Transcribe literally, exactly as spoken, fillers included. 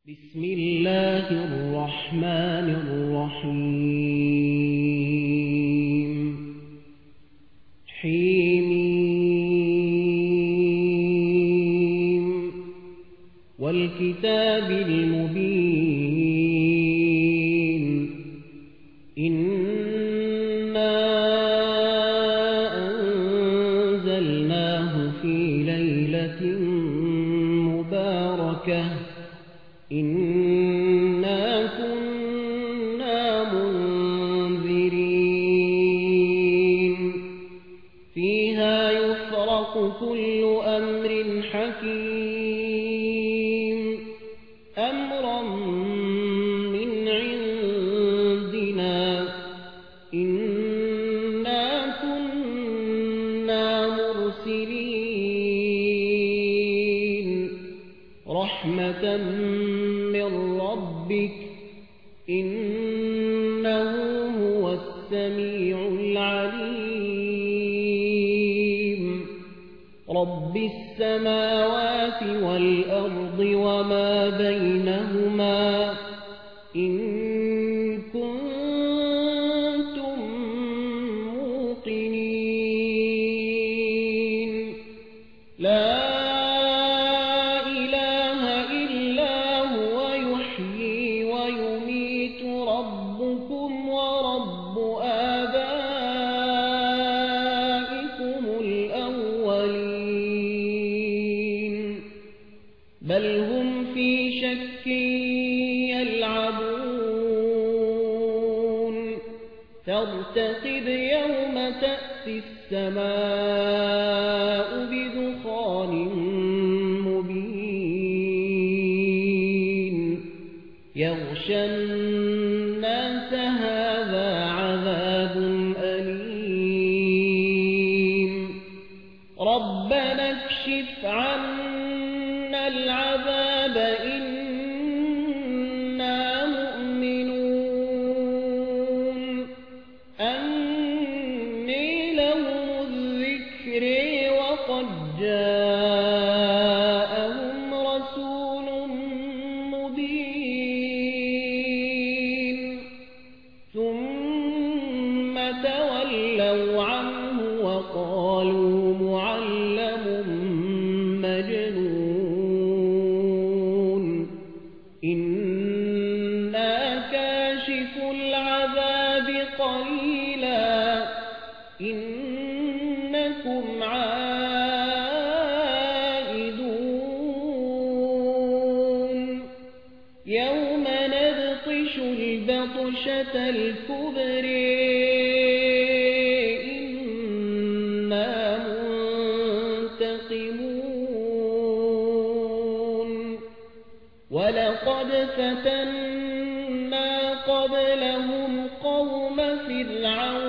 بسم الله الرحمن الرحيم حميم والكتاب المبين إنا أنزلناه في ليلة مباركة إنا كنا منذرين فيها يفرق كل أمر حكيم أمرا من عندنا إنا كنا مرسلين رحمة من ربك إنه هو السميع العليم رب السماوات والأرض وما بينهما إن كنتم موقنين لا ربكم ورب آبائكم الأولين بل هم في شك يلعبون فارتقب يوم تأتي السماء بدخان مبين يغشى الناس هذا عذاب أليم ربنا اكشف عنا العذاب إنا مؤمنون أني لهم الذكر وقد جاءهم رسول مبين ثم تولوا عنه وقالوا معلم مجنون إنا كاشف العذاب قليلا إنكم عائدون يوم نبطش البطشة الكبرى إنا منتقمون ولقد فتنا قبلهم قوم فرعون